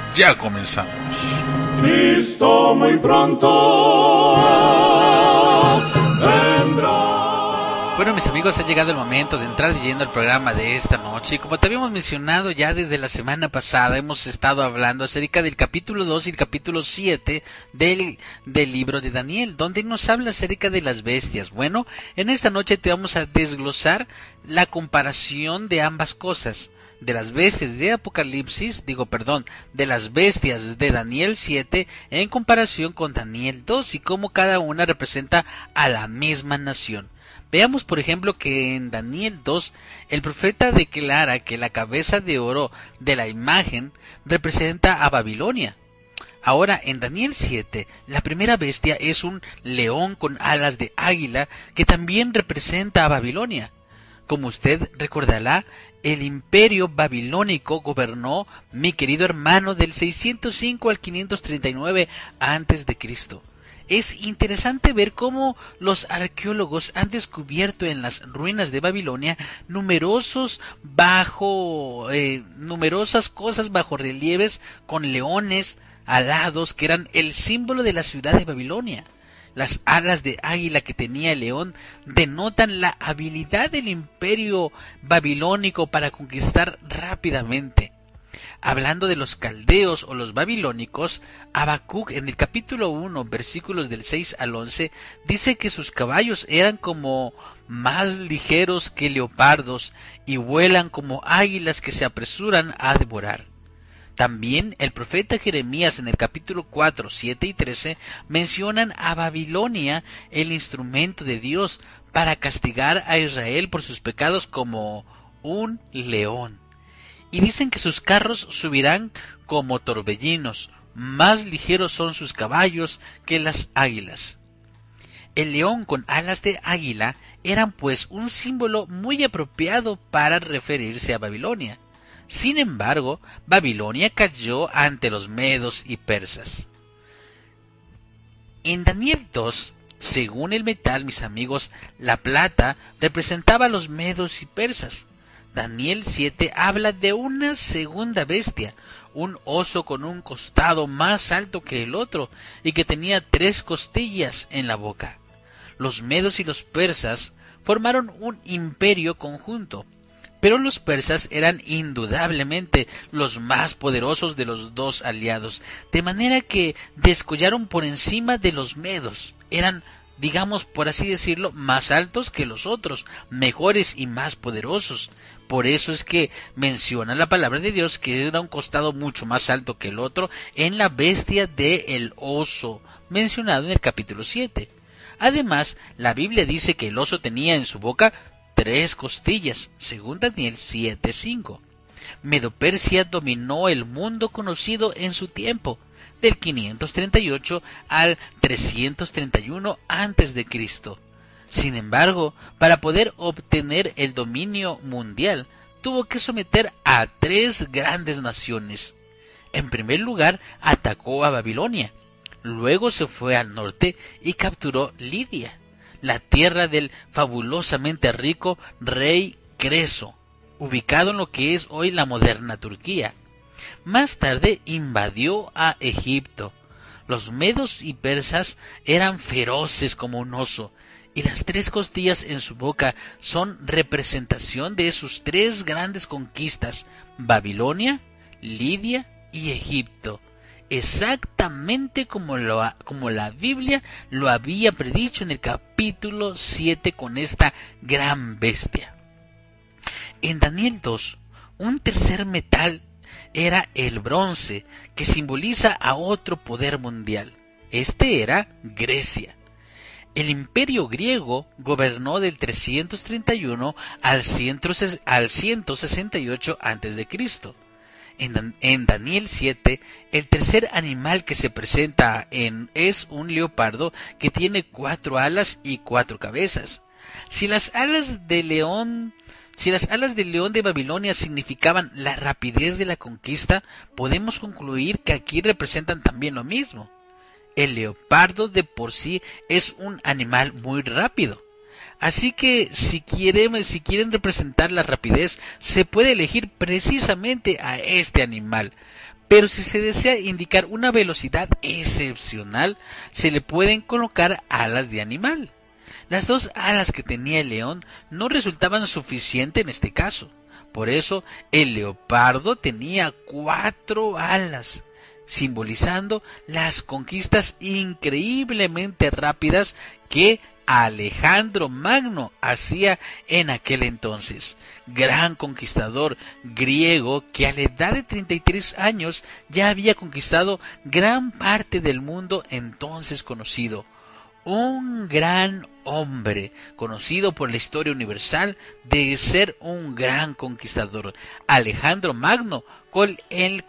Ya comenzamos. Cristo muy pronto vendrá. Bueno, mis amigos, ha llegado el momento de entrar de lleno al programa de esta noche. Y como te habíamos mencionado ya desde la semana pasada, hemos estado hablando acerca del capítulo 2 y el capítulo 7 del libro de Daniel, donde nos habla acerca de las bestias. Bueno, en esta noche te vamos a desglosar la comparación de ambas cosas. De las bestias de Apocalipsis, de las bestias de Daniel 7 en comparación con Daniel 2 y cómo cada una representa a la misma nación. Veamos, por ejemplo, que en Daniel 2 el profeta declara que la cabeza de oro de la imagen representa a Babilonia. Ahora, en Daniel 7, la primera bestia es un león con alas de águila que también representa a Babilonia. Como usted recordará, el imperio babilónico gobernó, mi querido hermano, del 605 al 539 a.C. Es interesante ver cómo los arqueólogos han descubierto en las ruinas de Babilonia numerosas cosas bajo relieves con leones alados que eran el símbolo de la ciudad de Babilonia. Las alas de águila que tenía el león denotan la habilidad del imperio babilónico para conquistar rápidamente. Hablando de los caldeos o los babilónicos, Habacuc en el capítulo 1, versículos del 6 al 11, dice que sus caballos eran como más ligeros que leopardos y vuelan como águilas que se apresuran a devorar. También el profeta Jeremías en el capítulo 4, 7 y 13 mencionan a Babilonia, el instrumento de Dios, para castigar a Israel por sus pecados como un león. Y dicen que sus carros subirán como torbellinos, más ligeros son sus caballos que las águilas. El león con alas de águila eran pues un símbolo muy apropiado para referirse a Babilonia. Sin embargo, Babilonia cayó ante los medos y persas. En Daniel 2, según el metal, mis amigos, la plata representaba a los medos y persas. Daniel 7 habla de una segunda bestia, un oso con un costado más alto que el otro y que tenía 3 costillas en la boca. Los medos y los persas formaron un imperio conjunto. Pero los persas eran indudablemente los más poderosos de los dos aliados, de manera que descollaron por encima de los medos. Eran, digamos por así decirlo, más altos que los otros, mejores y más poderosos. Por eso es que menciona la palabra de Dios que era un costado mucho más alto que el otro en la bestia del oso, mencionado en el capítulo 7. Además, la Biblia dice que el oso tenía en su boca 3 costillas, según Daniel 7:5. Medo-Persia dominó el mundo conocido en su tiempo, del 538 al 331 a.C. Sin embargo, para poder obtener el dominio mundial, tuvo que someter a 3 grandes naciones. En primer lugar, atacó a Babilonia. Luego se fue al norte y capturó Lidia, la tierra del fabulosamente rico rey Creso, ubicado en lo que es hoy la moderna Turquía. Más tarde invadió a Egipto. Los medos y persas eran feroces como un oso, y las 3 costillas en su boca son representación de sus 3 grandes conquistas: Babilonia, Lidia y Egipto. Exactamente como la Biblia lo había predicho en el capítulo 7 con esta gran bestia. En Daniel 2, un tercer metal era el bronce, que simboliza a otro poder mundial. Este era Grecia. El imperio griego gobernó del 331 al 168 a.C. En Daniel 7, el tercer animal que se presenta es un leopardo que tiene 4 alas y 4 cabezas. Si las alas del león de Babilonia significaban la rapidez de la conquista, podemos concluir que aquí representan también lo mismo. El leopardo de por sí es un animal muy rápido. Así que si quieren representar la rapidez, se puede elegir precisamente a este animal. pero si se desea indicar una velocidad excepcional, se le pueden colocar alas de animal. Las 2 alas que tenía el león no resultaban suficientes en este caso. Por eso el leopardo tenía 4 alas, simbolizando las conquistas increíblemente rápidas que Alejandro Magno hacía en aquel entonces, gran conquistador griego que a la edad de 33 años ya había conquistado gran parte del mundo entonces conocido. Un gran hombre, conocido por la historia universal de ser un gran conquistador, Alejandro Magno, con el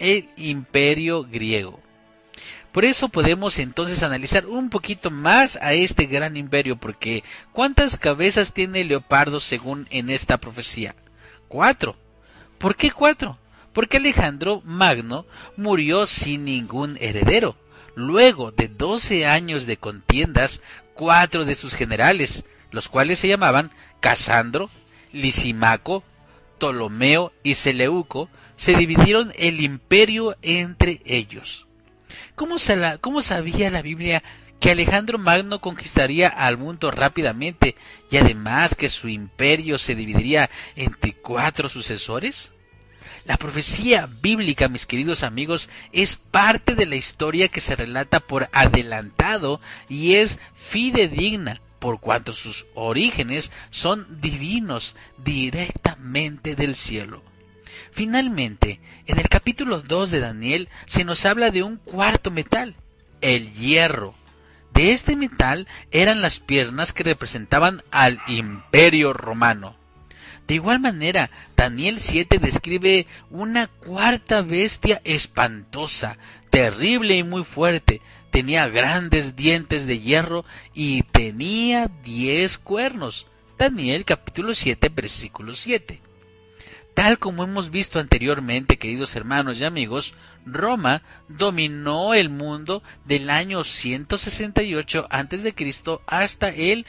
imperio griego. Por eso podemos entonces analizar un poquito más a este gran imperio, porque ¿cuántas cabezas tiene el leopardo según en esta profecía? 4. ¿Por qué 4? Porque Alejandro Magno murió sin ningún heredero. Luego de 12 años de contiendas, 4 de sus generales, los cuales se llamaban Casandro, Lisimaco, Ptolomeo y Seleuco, se dividieron el imperio entre ellos. ¿Cómo sabía la Biblia que Alejandro Magno conquistaría al mundo rápidamente y además que su imperio se dividiría entre 4 sucesores? La profecía bíblica, mis queridos amigos, es parte de la historia que se relata por adelantado y es fidedigna, por cuanto sus orígenes son divinos, directamente del cielo. Finalmente, en el capítulo 2 de Daniel se nos habla de un cuarto metal, el hierro. De este metal eran las piernas que representaban al Imperio Romano. De igual manera, Daniel 7 describe una cuarta bestia espantosa, terrible y muy fuerte. Tenía grandes dientes de hierro y tenía 10 cuernos. Daniel capítulo 7, versículo 7. Tal como hemos visto anteriormente, queridos hermanos y amigos, Roma dominó el mundo del año 168 a.C. hasta el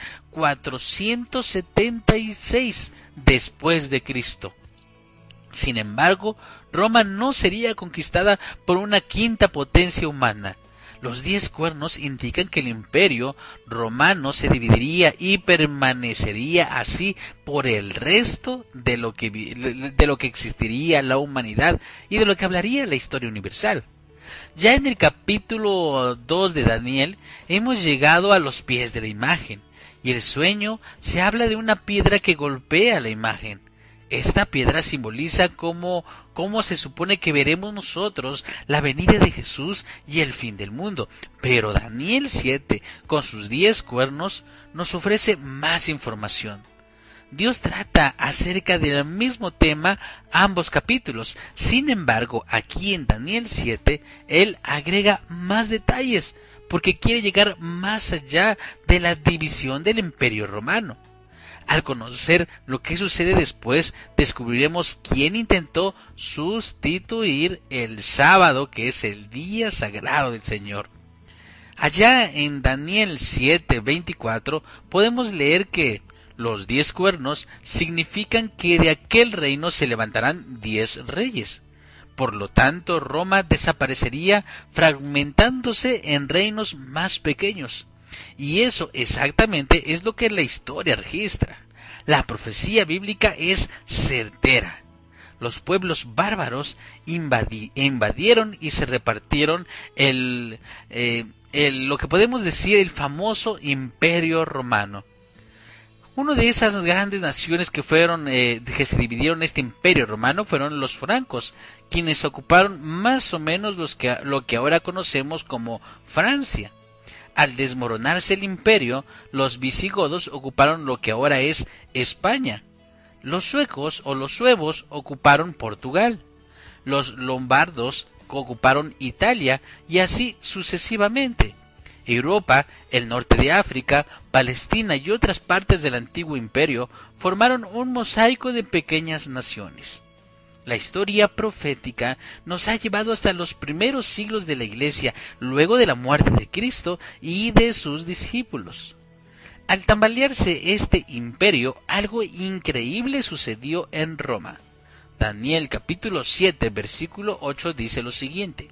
476 después de Cristo. Sin embargo, Roma no sería conquistada por una quinta potencia humana. Los 10 cuernos indican que el imperio romano se dividiría y permanecería así por el resto de lo que existiría la humanidad y de lo que hablaría la historia universal. Ya en el capítulo 2 de Daniel hemos llegado a los pies de la imagen, y el sueño se habla de una piedra que golpea la imagen. Esta piedra simboliza cómo se supone que veremos nosotros la venida de Jesús y el fin del mundo. Pero Daniel 7, con sus 10 cuernos, nos ofrece más información. Dios trata acerca del mismo tema ambos capítulos. Sin embargo, aquí en Daniel 7, Él agrega más detalles, porque quiere llegar más allá de la división del Imperio Romano. Al conocer lo que sucede después, descubriremos quién intentó sustituir el sábado, que es el día sagrado del Señor. Allá en Daniel 7:24 podemos leer que los 10 cuernos significan que de aquel reino se levantarán 10 reyes. Por lo tanto, Roma desaparecería fragmentándose en reinos más pequeños. Y eso exactamente es lo que la historia registra. La profecía bíblica es certera. Los pueblos bárbaros invadieron y se repartieron lo que podemos decir el famoso Imperio Romano. Una de esas grandes naciones que se dividieron este Imperio Romano fueron los francos, quienes ocuparon más o menos lo que ahora conocemos como Francia. Al desmoronarse el imperio, los visigodos ocuparon lo que ahora es España. Los suecos o los suevos ocuparon Portugal. Los lombardos ocuparon Italia y así sucesivamente. Europa, el norte de África, Palestina y otras partes del antiguo imperio formaron un mosaico de pequeñas naciones. La historia profética nos ha llevado hasta los primeros siglos de la Iglesia, luego de la muerte de Cristo y de sus discípulos. Al tambalearse este imperio, algo increíble sucedió en Roma. Daniel capítulo 7, versículo 8 dice lo siguiente: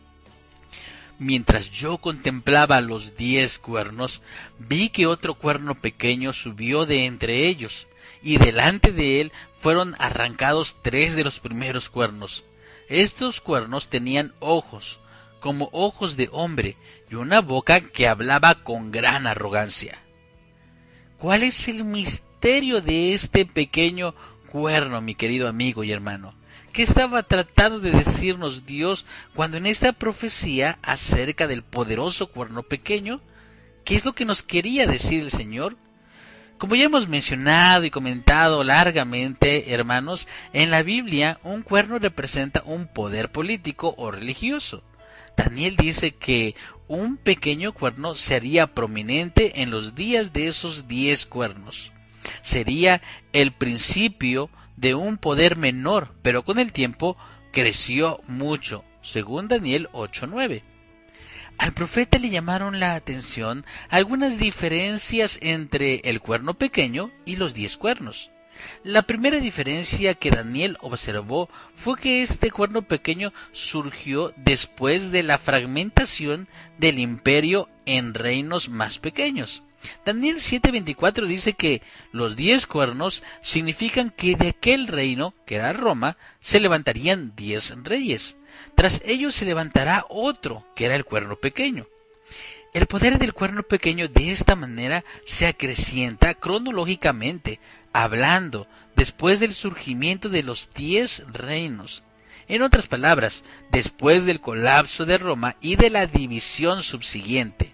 Mientras yo contemplaba los 10 cuernos, vi que otro cuerno pequeño subió de entre ellos, y delante de él fueron arrancados 3 de los primeros cuernos. Estos cuernos tenían ojos, como ojos de hombre, y una boca que hablaba con gran arrogancia. ¿Cuál es el misterio de este pequeño cuerno, mi querido amigo y hermano? ¿Qué estaba tratando de decirnos Dios cuando en esta profecía acerca del poderoso cuerno pequeño? ¿Qué es lo que nos quería decir el Señor? Como ya hemos mencionado y comentado largamente, hermanos, en la Biblia un cuerno representa un poder político o religioso. Daniel dice que un pequeño cuerno sería prominente en los días de esos 10 cuernos. Sería el principio de un poder menor, pero con el tiempo creció mucho, según Daniel 8:9. Al profeta le llamaron la atención algunas diferencias entre el cuerno pequeño y los 10 cuernos. La primera diferencia que Daniel observó fue que este cuerno pequeño surgió después de la fragmentación del imperio en reinos más pequeños. Daniel 7:24 dice que los 10 cuernos significan que de aquel reino, que era Roma, se levantarían 10 reyes. Tras ellos se levantará otro, que era el cuerno pequeño. El poder del cuerno pequeño de esta manera se acrecienta cronológicamente, hablando después del surgimiento de los 10 reinos. En otras palabras, después del colapso de Roma y de la división subsiguiente.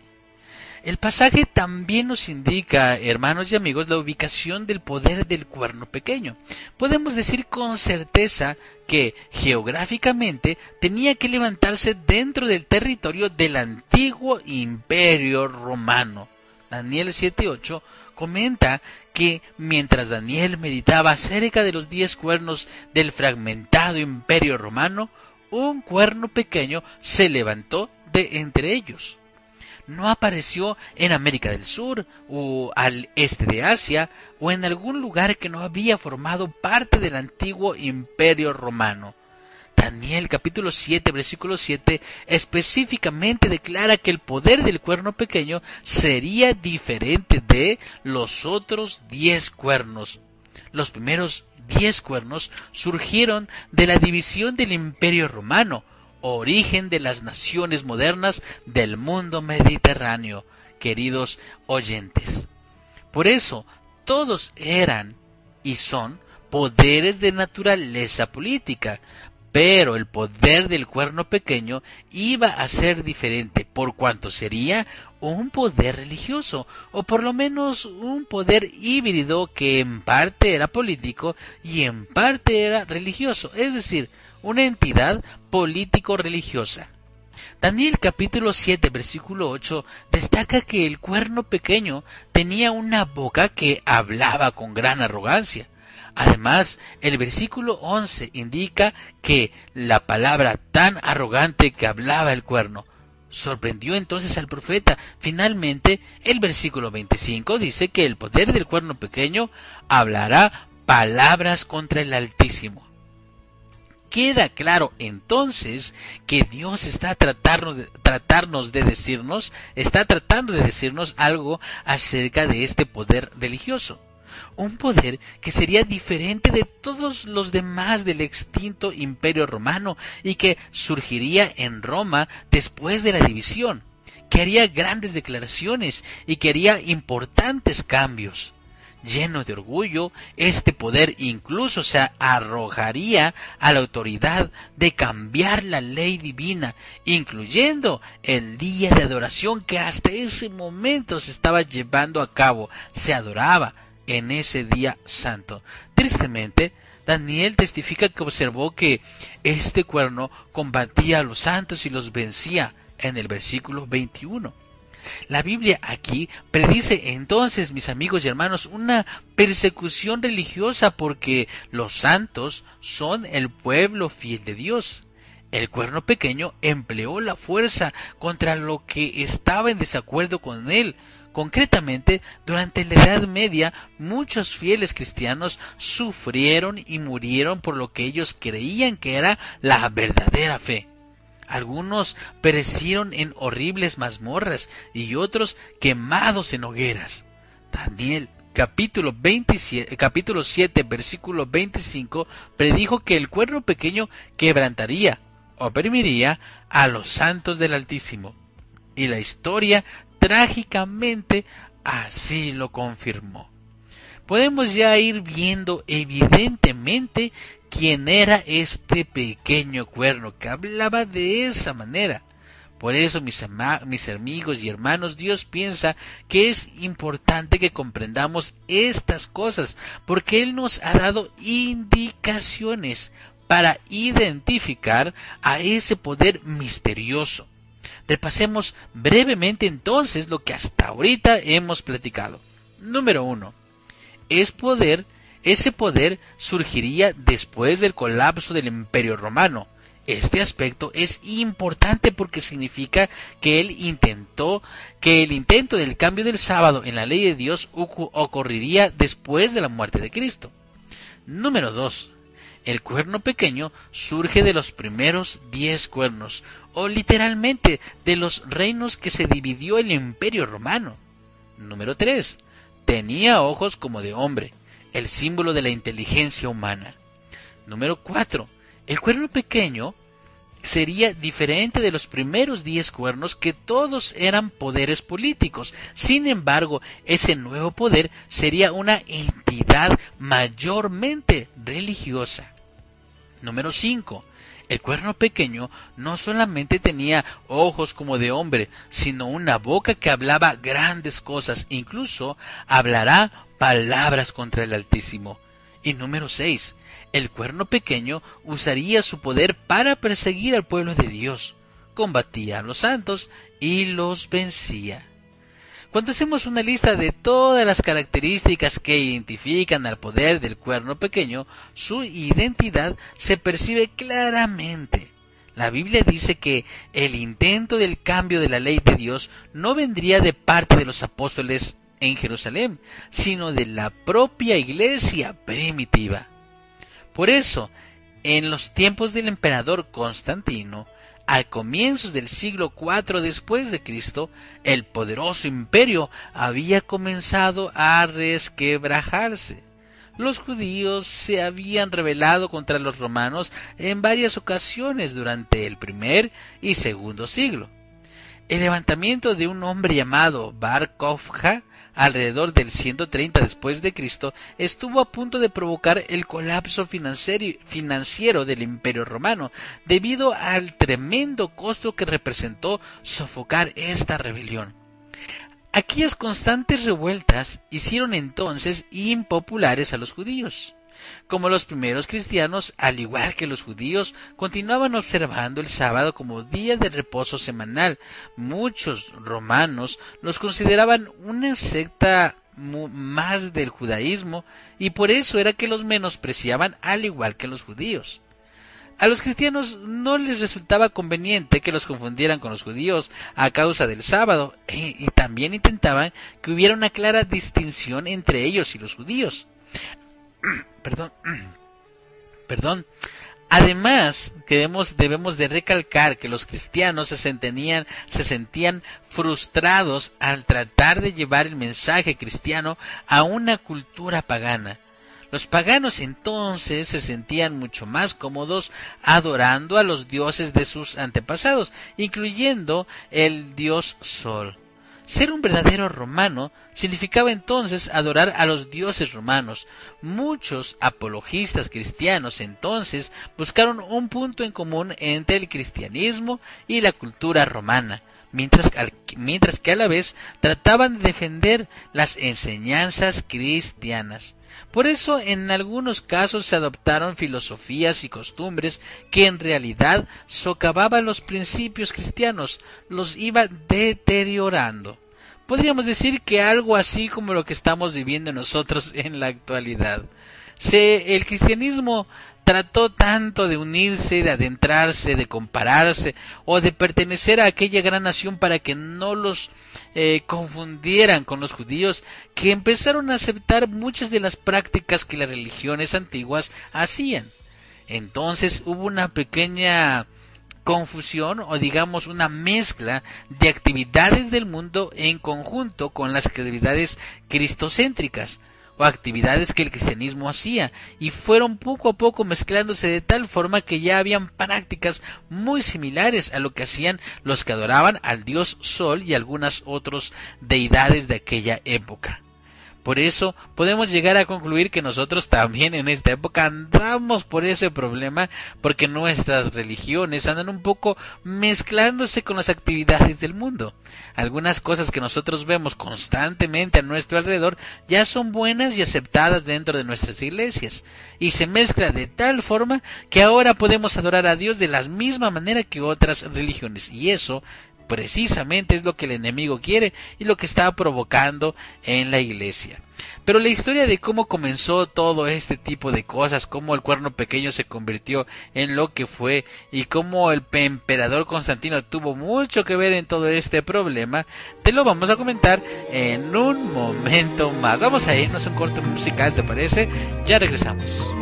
El pasaje también nos indica, hermanos y amigos, la ubicación del poder del cuerno pequeño. Podemos decir con certeza que geográficamente tenía que levantarse dentro del territorio del antiguo imperio romano. Daniel 7:8 comenta que mientras Daniel meditaba acerca de los 10 cuernos del fragmentado imperio romano, un cuerno pequeño se levantó de entre ellos. No apareció en América del Sur o al este de Asia o en algún lugar que no había formado parte del antiguo imperio romano. Daniel capítulo 7 versículo 7 específicamente declara que el poder del cuerno pequeño sería diferente de los otros 10 cuernos. Los primeros 10 cuernos surgieron de la división del imperio romano, origen de las naciones modernas del mundo mediterráneo, queridos oyentes. Por eso, todos eran y son poderes de naturaleza política, pero el poder del cuerno pequeño iba a ser diferente, por cuanto sería un poder religioso, o por lo menos un poder híbrido que en parte era político y en parte era religioso, es decir, una entidad político-religiosa. Daniel capítulo 7 versículo 8 destaca que el cuerno pequeño tenía una boca que hablaba con gran arrogancia. Además, el versículo 11 indica que la palabra tan arrogante que hablaba el cuerno sorprendió entonces al profeta. Finalmente, el versículo 25 dice que el poder del cuerno pequeño hablará palabras contra el Altísimo. Queda claro entonces que Dios está tratando de decirnos algo acerca de este poder religioso. Un poder que sería diferente de todos los demás del extinto imperio romano y que surgiría en Roma después de la división, que haría grandes declaraciones y que haría importantes cambios. Lleno de orgullo, este poder incluso se arrojaría a la autoridad de cambiar la ley divina, incluyendo el día de adoración que hasta ese momento se estaba llevando a cabo. Se adoraba en ese día santo. Tristemente, Daniel testifica que observó que este cuerno combatía a los santos y los vencía en el versículo 21. La Biblia aquí predice entonces, mis amigos y hermanos, una persecución religiosa porque los santos son el pueblo fiel de Dios. El cuerno pequeño empleó la fuerza contra lo que estaba en desacuerdo con él, Concretamente, durante la Edad Media, muchos fieles cristianos sufrieron y murieron por lo que ellos creían que era la verdadera fe. Algunos perecieron en horribles mazmorras y otros quemados en hogueras. Daniel capítulo 7, versículo 25, predijo que el cuerno pequeño quebrantaría, oprimiría a los santos del Altísimo. Y la historia trágicamente así lo confirmó. Podemos ya ir viendo evidentemente quién era este pequeño cuerno que hablaba de esa manera. Por eso, mis amigos y hermanos, Dios piensa que es importante que comprendamos estas cosas, porque Él nos ha dado indicaciones para identificar a ese poder misterioso. Repasemos brevemente entonces lo que hasta ahorita hemos platicado. Número 1. Ese poder surgiría después del colapso del Imperio Romano. Este aspecto es importante porque significa que el intento del cambio del sábado en la ley de Dios ocurriría después de la muerte de Cristo. Número 2. El cuerno pequeño surge de los primeros 10 cuernos, o literalmente de los reinos que se dividió el Imperio Romano. Número 3. Tenía ojos como de hombre, el símbolo de la inteligencia humana. Número 4. El cuerno pequeño sería diferente de los primeros 10 cuernos, que todos eran poderes políticos. Sin embargo, ese nuevo poder sería una entidad mayormente religiosa. Número 5. El cuerno pequeño no solamente tenía ojos como de hombre, sino una boca que hablaba grandes cosas, incluso hablará palabras contra el Altísimo. Y número 6. El cuerno pequeño usaría su poder para perseguir al pueblo de Dios, combatía a los santos y los vencía. Cuando hacemos una lista de todas las características que identifican al poder del cuerno pequeño, su identidad se percibe claramente. La Biblia dice que el intento del cambio de la ley de Dios no vendría de parte de los apóstoles en Jerusalén, sino de la propia iglesia primitiva. Por eso, en los tiempos del emperador Constantino, a comienzos del siglo IV después de Cristo, el poderoso imperio había comenzado a resquebrajarse. Los judíos se habían rebelado contra los romanos en varias ocasiones durante el primer y segundo siglo. El levantamiento de un hombre llamado Bar Kokhba alrededor del 130 después de Cristo estuvo a punto de provocar el colapso financiero del Imperio Romano debido al tremendo costo que representó sofocar esta rebelión. Aquellas constantes revueltas hicieron entonces impopulares a los judíos. Como los primeros cristianos, al igual que los judíos, continuaban observando el sábado como día de reposo semanal. Muchos romanos los consideraban una secta más del judaísmo, y por eso era que los menospreciaban al igual que los judíos. A los cristianos no les resultaba conveniente que los confundieran con los judíos a causa del sábado, y también intentaban que hubiera una clara distinción entre ellos y los judíos. Además, debemos de recalcar que los cristianos se sentían frustrados al tratar de llevar el mensaje cristiano a una cultura pagana. Los paganos entonces se sentían mucho más cómodos adorando a los dioses de sus antepasados, incluyendo el dios Sol. Ser un verdadero romano significaba entonces adorar a los dioses romanos. Muchos apologistas cristianos entonces buscaron un punto en común entre el cristianismo y la cultura romana, mientras que a la vez trataban de defender las enseñanzas cristianas. Por eso, en algunos casos se adoptaron filosofías y costumbres que en realidad socavaban los principios cristianos, los iba deteriorando. Podríamos decir que algo así como lo que estamos viviendo nosotros en la actualidad. El cristianismo trató tanto de unirse, de adentrarse, de compararse o de pertenecer a aquella gran nación para que no los confundieran con los judíos, que empezaron a aceptar muchas de las prácticas que las religiones antiguas hacían. Entonces hubo una pequeña confusión, o digamos una mezcla de actividades del mundo en conjunto con las actividades cristocéntricas o actividades que el cristianismo hacía, y fueron poco a poco mezclándose de tal forma que ya habían prácticas muy similares a lo que hacían los que adoraban al dios Sol y algunas otras deidades de aquella época. Por eso podemos llegar a concluir que nosotros también en esta época andamos por ese problema, porque nuestras religiones andan un poco mezclándose con las actividades del mundo. Algunas cosas que nosotros vemos constantemente a nuestro alrededor ya son buenas y aceptadas dentro de nuestras iglesias, y se mezcla de tal forma que ahora podemos adorar a Dios de la misma manera que otras religiones, y eso precisamente es lo que el enemigo quiere y lo que está provocando en la iglesia. Pero la historia de cómo comenzó todo este tipo de cosas, cómo el cuerno pequeño se convirtió en lo que fue y cómo el emperador Constantino tuvo mucho que ver en todo este problema, te lo vamos a comentar en un momento más. Vamos a irnos a un corte musical, ¿te parece? Ya regresamos.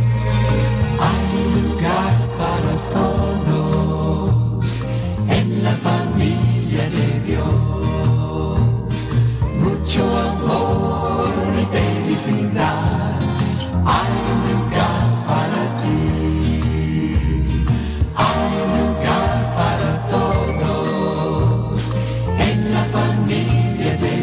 Hay lugar para todos en la familia de Dios, mucho amor y felicidad. Hay lugar para ti, hay lugar para todos en la familia de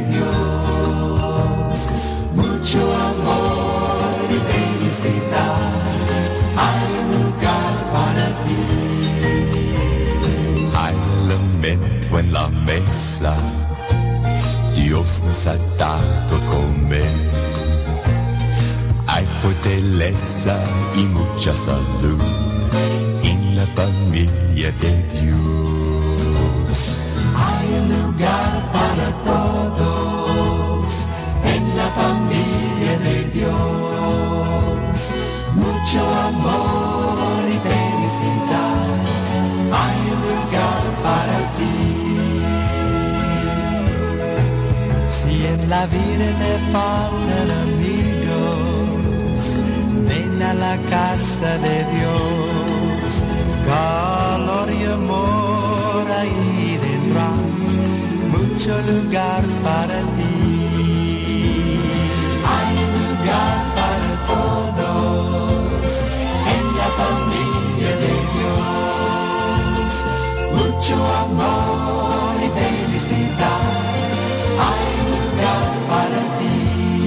Dios, mucho amor y felicidad. Hay lugar para ti. Hay alimento en la mesa, Dios nos ha dado a comer. Hay fortaleza y mucha salud en la familia de Dios. Hay lugar para todos en la familia de Dios, mucho amor y felicidad. Hay lugar para ti. Si en la vida te faltan amigos, ven a la casa de Dios. Calor y amor ahí tendrás, mucho lugar para ti. Hay lugar para todos en la familia de Dios, mucho amor y felicidad. Hay lugar para ti,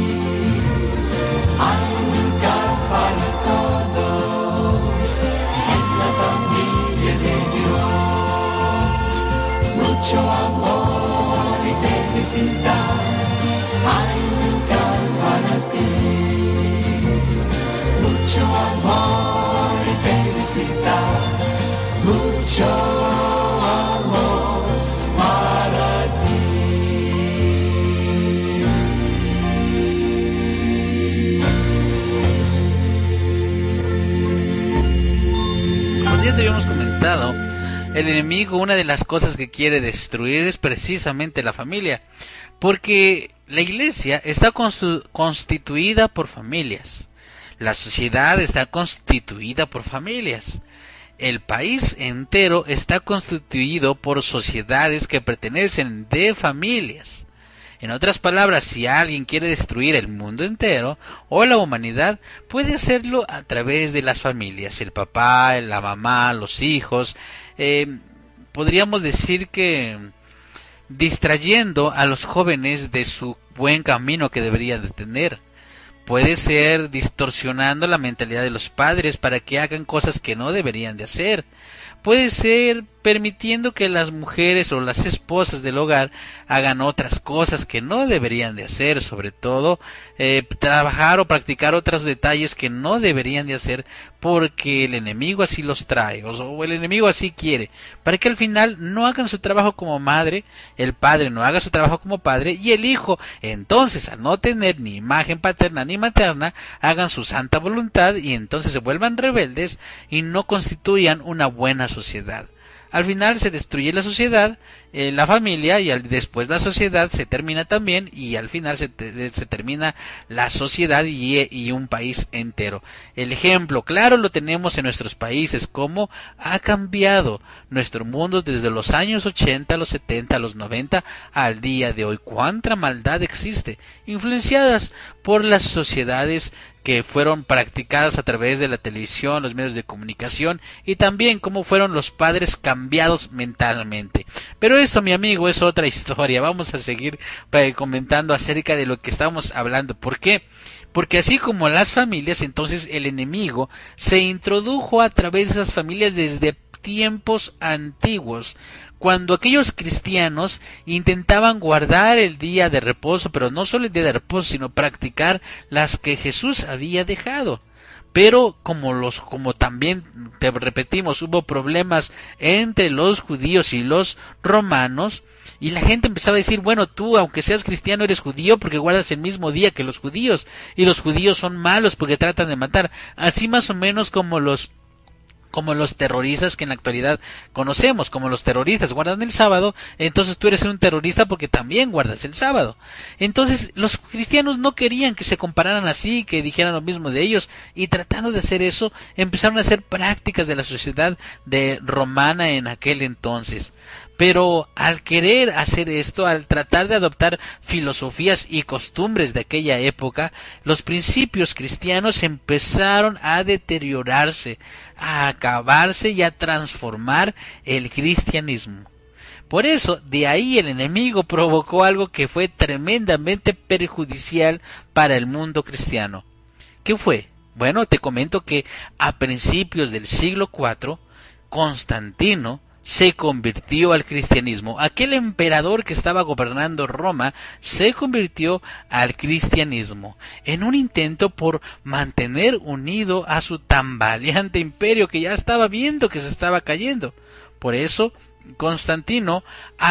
hay lugar para todos en la familia de Dios, mucho amor y felicidad. Hay lugar para ti, mucho amor y felicidad, mucho amor para ti. Como ya te habíamos comentado, el enemigo, una de las cosas que quiere destruir es precisamente la familia, porque la iglesia está constituida por familias, la sociedad está constituida por familias, el país entero está constituido por sociedades que pertenecen de familias. En otras palabras, si alguien quiere destruir el mundo entero o la humanidad, puede hacerlo a través de las familias, el papá, la mamá, los hijos. Podríamos decir que distrayendo a los jóvenes de su buen camino que deberían de tener. Puede ser distorsionando la mentalidad de los padres para que hagan cosas que no deberían de hacer. Puede ser permitiendo que las mujeres o las esposas del hogar hagan otras cosas que no deberían de hacer, sobre todo trabajar o practicar otros detalles que no deberían de hacer porque el enemigo así los trae o el enemigo así quiere, para que al final no hagan su trabajo como madre, el padre no haga su trabajo como padre y el hijo entonces, al no tener ni imagen paterna ni materna, hagan su santa voluntad y entonces se vuelvan rebeldes y no constituyan una buena sociedad. Al final se destruye la sociedad, la familia, y después la sociedad se termina también, y al final se termina la sociedad y un país entero. El ejemplo claro lo tenemos en nuestros países, cómo ha cambiado nuestro mundo desde los años 80, los 70, los 90 al día de hoy. Cuánta maldad existe, influenciadas por las sociedades que fueron practicadas a través de la televisión, los medios de comunicación, y también cómo fueron los padres cambiados mentalmente. Pero eso, mi amigo, es otra historia. Vamos a seguir comentando acerca de lo que estamos hablando. ¿Por qué? Porque así como las familias, entonces el enemigo se introdujo a través de esas familias desde tiempos antiguos, cuando aquellos cristianos intentaban guardar el día de reposo, pero no solo el día de reposo, sino practicar las que Jesús había dejado. Pero como también te repetimos, hubo problemas entre los judíos y los romanos, y la gente empezaba a decir, bueno, tú aunque seas cristiano eres judío porque guardas el mismo día que los judíos, y los judíos son malos porque tratan de matar, así más o menos como los terroristas que en la actualidad conocemos, como los terroristas guardan el sábado, entonces tú eres un terrorista porque también guardas el sábado. Entonces los cristianos no querían que se compararan así, que dijeran lo mismo de ellos, y tratando de hacer eso, empezaron a hacer prácticas de la sociedad romana en aquel entonces. Pero al querer hacer esto, al tratar de adoptar filosofías y costumbres de aquella época, los principios cristianos empezaron a deteriorarse, a acabarse y a transformar el cristianismo. Por eso, de ahí el enemigo provocó algo que fue tremendamente perjudicial para el mundo cristiano. ¿Qué fue? Bueno, te comento que a principios del siglo IV, Constantino se convirtió al cristianismo. Aquel emperador que estaba gobernando Roma se convirtió al cristianismo en un intento por mantener unido a su tambaleante imperio que ya estaba viendo que se estaba cayendo. Por eso, Constantino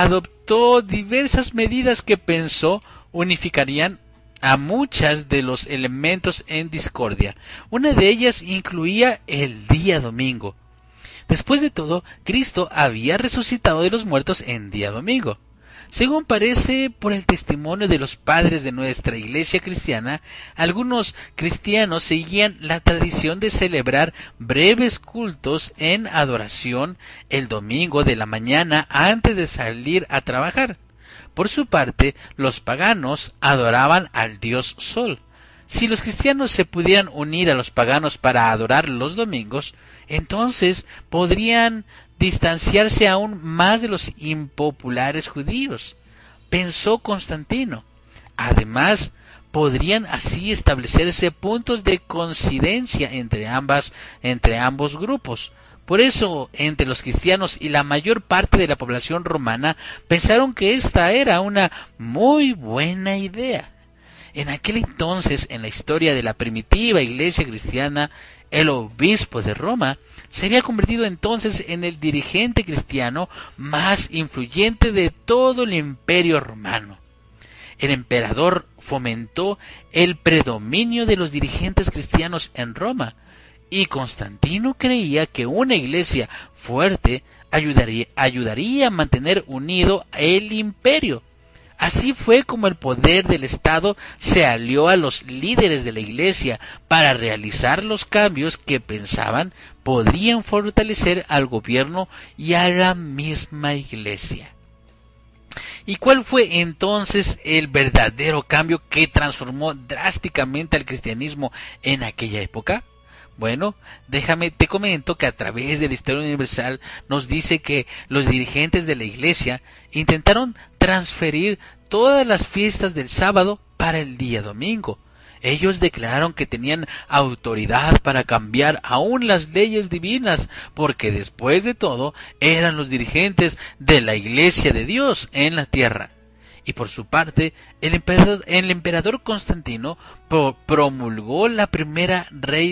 adoptó diversas medidas que pensó unificarían a muchos de los elementos en discordia. Una de ellas incluía el día domingo. Después de todo, Cristo había resucitado de los muertos en día domingo. Según parece por el testimonio de los padres de nuestra iglesia cristiana, algunos cristianos seguían la tradición de celebrar breves cultos en adoración el domingo de la mañana antes de salir a trabajar. Por su parte, los paganos adoraban al dios Sol. Si los cristianos se pudieran unir a los paganos para adorar los domingos, entonces podrían distanciarse aún más de los impopulares judíos, pensó Constantino. Además, podrían así establecerse puntos de coincidencia entre ambos grupos. Por eso, entre los cristianos y la mayor parte de la población romana pensaron que esta era una muy buena idea. En aquel entonces, en la historia de la primitiva iglesia cristiana, el obispo de Roma se había convertido entonces en el dirigente cristiano más influyente de todo el imperio romano. El emperador fomentó el predominio de los dirigentes cristianos en Roma, y Constantino creía que una iglesia fuerte ayudaría a mantener unido el imperio. Así fue como el poder del Estado se alió a los líderes de la Iglesia para realizar los cambios que pensaban podrían fortalecer al gobierno y a la misma Iglesia. ¿Y cuál fue entonces el verdadero cambio que transformó drásticamente al cristianismo en aquella época? Bueno, te comento que a través de la historia universal nos dice que los dirigentes de la iglesia intentaron transferir todas las fiestas del sábado para el día domingo. Ellos declararon que tenían autoridad para cambiar aún las leyes divinas, porque después de todo eran los dirigentes de la Iglesia de Dios en la tierra. Y por su parte, el emperador Constantino promulgó la primera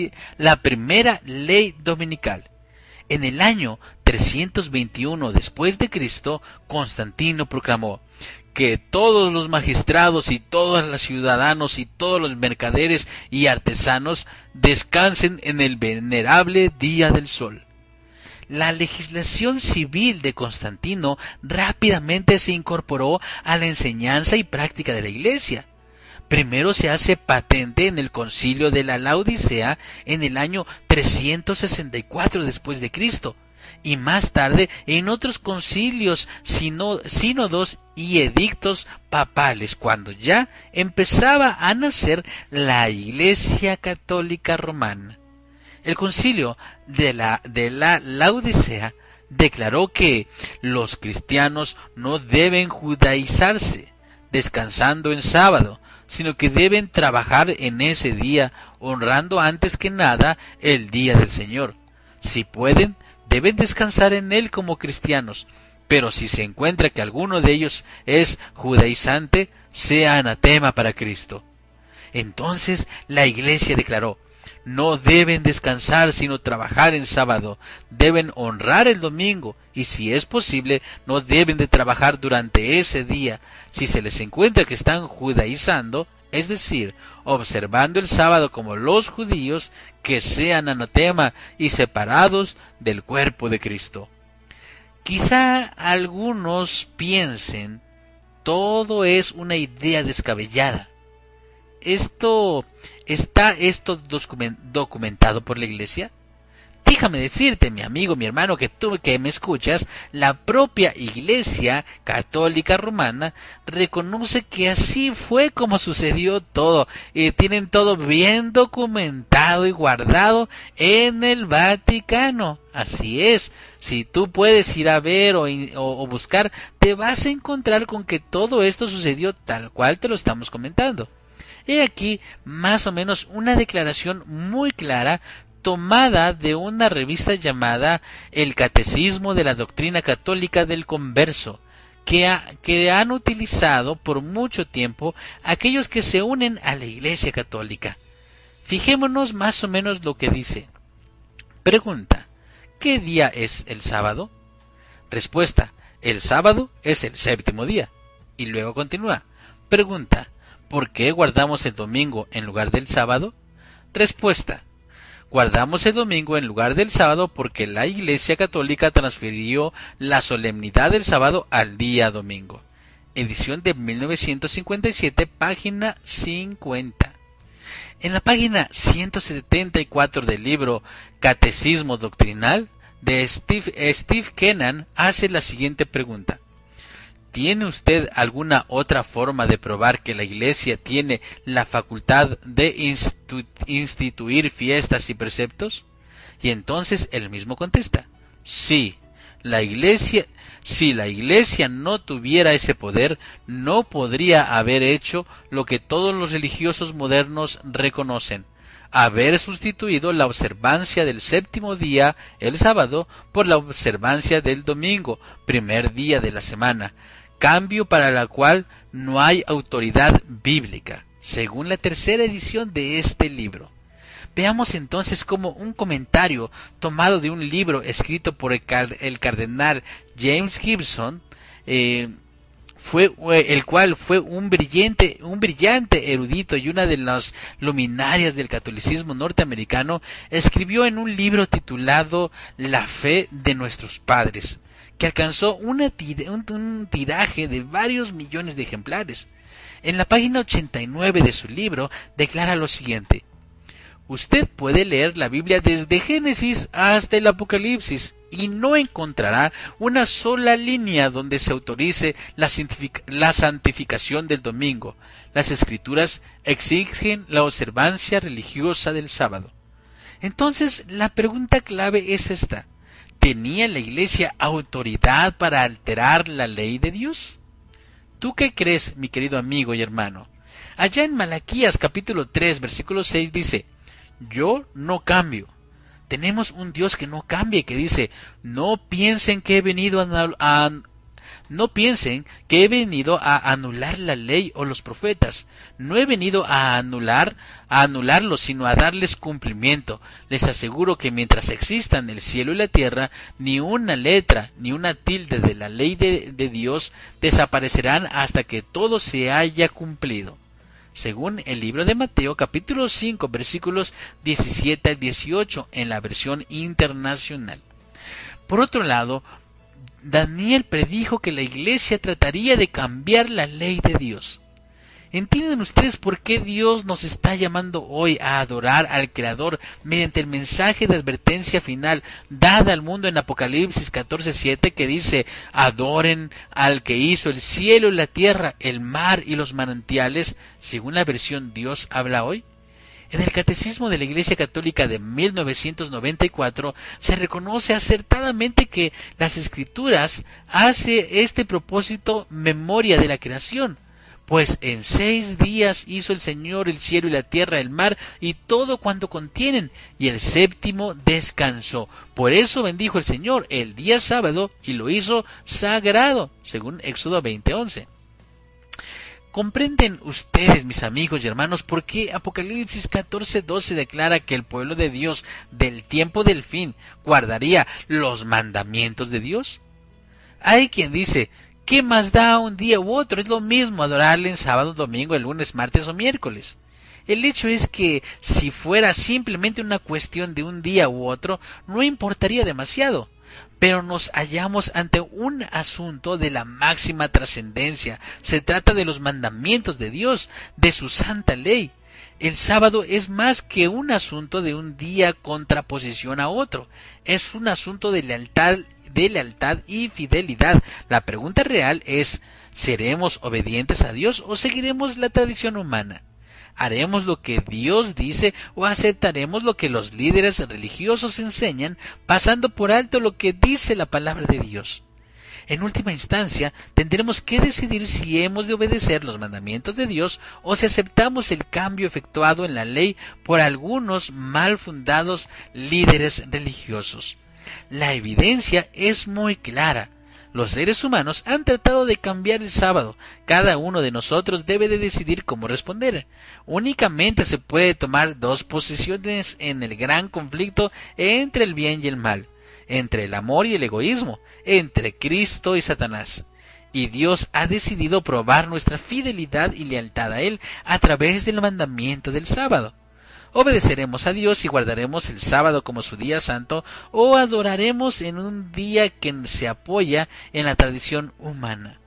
ley dominical. En el año 321 después de Cristo, Constantino proclamó que todos los magistrados y todos los ciudadanos y todos los mercaderes y artesanos descansen en el venerable día del sol. La legislación civil de Constantino rápidamente se incorporó a la enseñanza y práctica de la Iglesia. Primero se hace patente en el Concilio de la Laodicea en el año 364 después de Cristo, y más tarde en otros concilios, sínodos y edictos papales, cuando ya empezaba a nacer la Iglesia Católica Romana. El Concilio de la Laodicea declaró que los cristianos no deben judaizarse descansando en sábado, sino que deben trabajar en ese día, honrando antes que nada el día del Señor. Si pueden, deben descansar en él como cristianos, pero si se encuentra que alguno de ellos es judaizante, sea anatema para Cristo. Entonces la Iglesia declaró: no deben descansar sino trabajar en sábado, deben honrar el domingo, y si es posible, no deben de trabajar durante ese día. Si se les encuentra que están judaizando, es decir, observando el sábado como los judíos, que sean anatema y separados del cuerpo de Cristo. Quizá algunos piensen, todo es una idea descabellada. ¿Está esto documentado por la Iglesia? Déjame decirte, mi amigo, mi hermano, que tú que me escuchas, la propia Iglesia Católica Romana reconoce que así fue como sucedió todo, y tienen todo bien documentado y guardado en el Vaticano. Así es, si tú puedes ir a ver o buscar, te vas a encontrar con que todo esto sucedió tal cual te lo estamos comentando. He aquí más o menos una declaración muy clara tomada de una revista llamada El Catecismo de la Doctrina Católica del Converso, que han utilizado por mucho tiempo aquellos que se unen a la Iglesia Católica. Fijémonos más o menos lo que dice. Pregunta: ¿qué día es el sábado? Respuesta: el sábado es el séptimo día. Y luego continúa. Pregunta: ¿por qué guardamos el domingo en lugar del sábado? Respuesta: guardamos el domingo en lugar del sábado porque la Iglesia Católica transfirió la solemnidad del sábado al día domingo. Edición de 1957, página 50. En la página 174 del libro Catecismo Doctrinal de Steve Kennan hace la siguiente pregunta: ¿tiene usted alguna otra forma de probar que la Iglesia tiene la facultad de instituir fiestas y preceptos? Y entonces él mismo contesta: sí, si la Iglesia no tuviera ese poder, no podría haber hecho lo que todos los religiosos modernos reconocen: haber sustituido la observancia del séptimo día, el sábado, por la observancia del domingo, primer día de la semana, cambio para la cual no hay autoridad bíblica, según la tercera edición de este libro. Veamos entonces cómo un comentario tomado de un libro escrito por el cardenal James Gibson, el cual fue un brillante erudito y una de las luminarias del catolicismo norteamericano, escribió en un libro titulado La fe de nuestros padres, que alcanzó un tiraje de varios millones de ejemplares. En la página 89 de su libro declara lo siguiente: usted puede leer la Biblia desde Génesis hasta el Apocalipsis y no encontrará una sola línea donde se autorice la santificación del domingo. Las Escrituras exigen la observancia religiosa del sábado. Entonces, la pregunta clave es esta: ¿tenía la Iglesia autoridad para alterar la ley de Dios? ¿Tú qué crees, mi querido amigo y hermano? Allá en Malaquías capítulo 3, versículo 6 dice: yo no cambio. Tenemos un Dios que no cambia y que dice: no piensen que he venido no piensen que he venido a anular la ley o los profetas. No he venido a anularlos, sino a darles cumplimiento. Les aseguro que mientras existan el cielo y la tierra, ni una letra ni una tilde de la ley de Dios desaparecerán hasta que todo se haya cumplido. Según el libro de Mateo capítulo 5 versículos 17 al 18 en la versión internacional. Por otro lado, Daniel predijo que la iglesia trataría de cambiar la ley de Dios. ¿Entienden ustedes por qué Dios nos está llamando hoy a adorar al Creador mediante el mensaje de advertencia final dada al mundo en Apocalipsis 14:7, que dice: adoren al que hizo el cielo y la tierra, el mar y los manantiales, según la versión Dios habla hoy? En el Catecismo de la Iglesia Católica de 1994 se reconoce acertadamente que las Escrituras hace este propósito memoria de la creación. Pues en 6 días hizo el Señor el cielo y la tierra, el mar y todo cuanto contienen, y el séptimo descansó. Por eso bendijo el Señor el día sábado y lo hizo sagrado, según Éxodo 20:11. ¿Comprenden ustedes, mis amigos y hermanos, por qué Apocalipsis 14:12 declara que el pueblo de Dios del tiempo del fin guardaría los mandamientos de Dios? Hay quien dice: ¿qué más da un día u otro? Es lo mismo adorarle en sábado, domingo, el lunes, martes o miércoles. El hecho es que si fuera simplemente una cuestión de un día u otro, no importaría demasiado. Pero nos hallamos ante un asunto de la máxima trascendencia. Se trata de los mandamientos de Dios, de su santa ley. El sábado es más que un asunto de un día contraposición a otro. Es un asunto de lealtad y fidelidad. La pregunta real es: ¿seremos obedientes a Dios o seguiremos la tradición humana? ¿Haremos lo que Dios dice o aceptaremos lo que los líderes religiosos enseñan, pasando por alto lo que dice la palabra de Dios? En última instancia, tendremos que decidir si hemos de obedecer los mandamientos de Dios o si aceptamos el cambio efectuado en la ley por algunos mal fundados líderes religiosos. La evidencia es muy clara. Los seres humanos han tratado de cambiar el sábado. Cada uno de nosotros debe de decidir cómo responder. Únicamente se puede tomar 2 posiciones en el gran conflicto entre el bien y el mal, entre el amor y el egoísmo, entre Cristo y Satanás. Y Dios ha decidido probar nuestra fidelidad y lealtad a Él a través del mandamiento del sábado. ¿Obedeceremos a Dios y guardaremos el sábado como su día santo, o adoraremos en un día que se apoya en la tradición humana?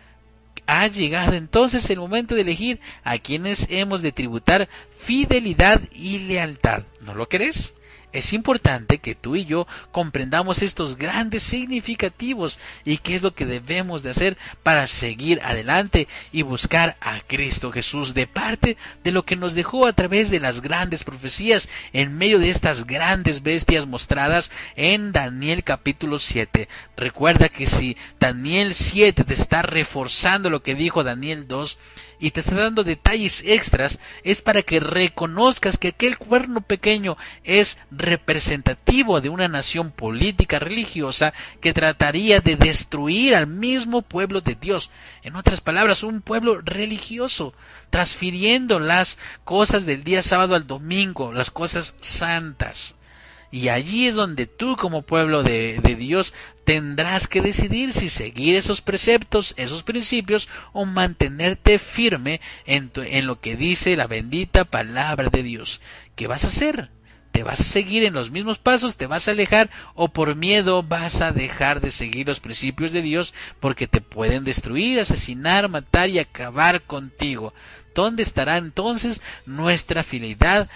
Ha llegado entonces el momento de elegir a quienes hemos de tributar fidelidad y lealtad. ¿No lo crees? Es importante que tú y yo comprendamos estos grandes significativos y qué es lo que debemos de hacer para seguir adelante y buscar a Cristo Jesús de parte de lo que nos dejó a través de las grandes profecías en medio de estas grandes bestias mostradas en Daniel capítulo 7. Recuerda que si Daniel 7 te está reforzando lo que dijo Daniel 2 y te está dando detalles extras, es para que reconozcas que aquel cuerno pequeño es representativo de una nación política religiosa que trataría de destruir al mismo pueblo de Dios. En otras palabras, un pueblo religioso, transfiriendo las cosas del día sábado al domingo, las cosas santas. Y allí es donde tú, como pueblo de Dios, tendrás que decidir si seguir esos preceptos, esos principios, o mantenerte firme en lo que dice la bendita palabra de Dios. ¿Qué vas a hacer? ¿Te vas a seguir en los mismos pasos? ¿Te vas a alejar? ¿O por miedo vas a dejar de seguir los principios de Dios porque te pueden destruir, asesinar, matar y acabar contigo? ¿Dónde estará entonces nuestra fidelidad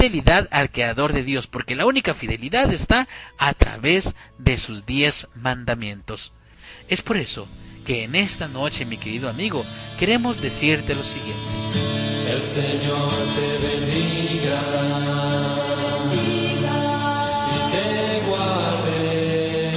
al Creador de Dios? Porque la única fidelidad está a través de sus 10 mandamientos. Es por eso que en esta noche, mi querido amigo, queremos decirte lo siguiente. El Señor te bendiga y te guarde,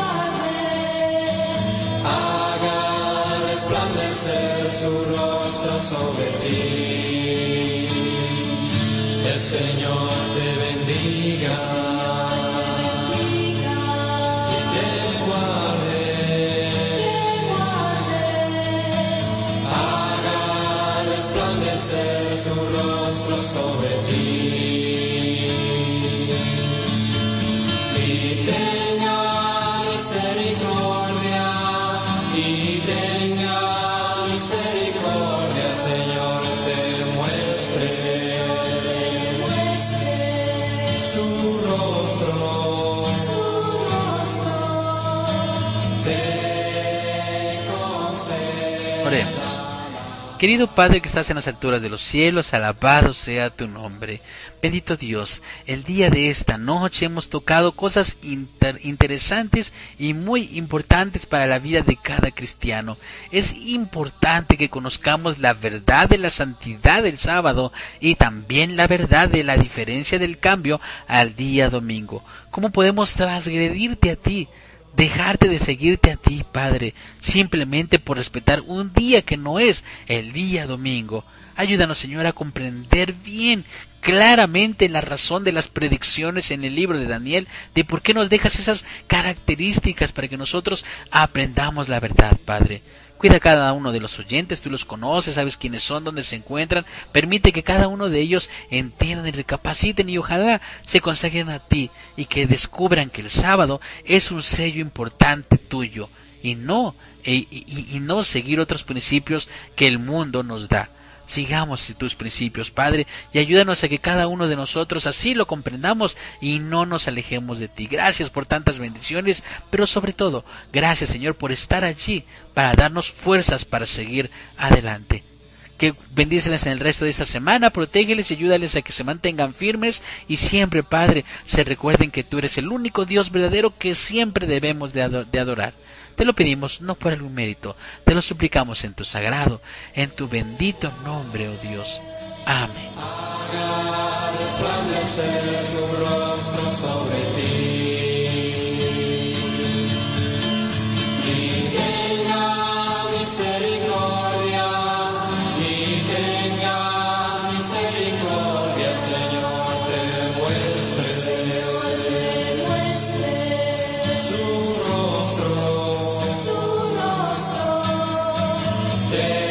haga resplandecer su rostro sobre ti. El Señor te bendiga y te guarde. Haga resplandecer su rostro sobre ti y tenga misericordia, y tenga misericordia, Señor, te muestre su rostro, te conceda. Oremos. Querido Padre que estás en las alturas de los cielos, alabado sea tu nombre. Bendito Dios, el día de esta noche hemos tocado cosas interesantes y muy importantes para la vida de cada cristiano. Es importante que conozcamos la verdad de la santidad del sábado y también la verdad de la diferencia del cambio al día domingo. ¿Cómo podemos transgredirte a ti? Dejarte de seguirte a ti, Padre, simplemente por respetar un día que no es el día domingo. Ayúdanos, Señor, a comprender bien, claramente la razón de las predicciones en el libro de Daniel, de por qué nos dejas esas características para que nosotros aprendamos la verdad, Padre. Cuida a cada uno de los oyentes, tú los conoces, sabes quiénes son, dónde se encuentran. Permite que cada uno de ellos entiendan y recapaciten y ojalá se consagren a ti y que descubran que el sábado es un sello importante tuyo y no seguir otros principios que el mundo nos da. Sigamos tus principios, Padre, y ayúdanos a que cada uno de nosotros así lo comprendamos y no nos alejemos de ti. Gracias por tantas bendiciones, pero sobre todo, gracias, Señor, por estar allí para darnos fuerzas para seguir adelante. Que bendíceles en el resto de esta semana, protégeles y ayúdales a que se mantengan firmes y siempre, Padre, se recuerden que tú eres el único Dios verdadero que siempre debemos de adorar. Te lo pedimos no por algún mérito, te lo suplicamos en tu sagrado, en tu bendito nombre, oh Dios. Amén. Haga resplandecer su rostro sobre ti y tenga misericordia, y tenga misericordia, Señor, te muestre su rostro, te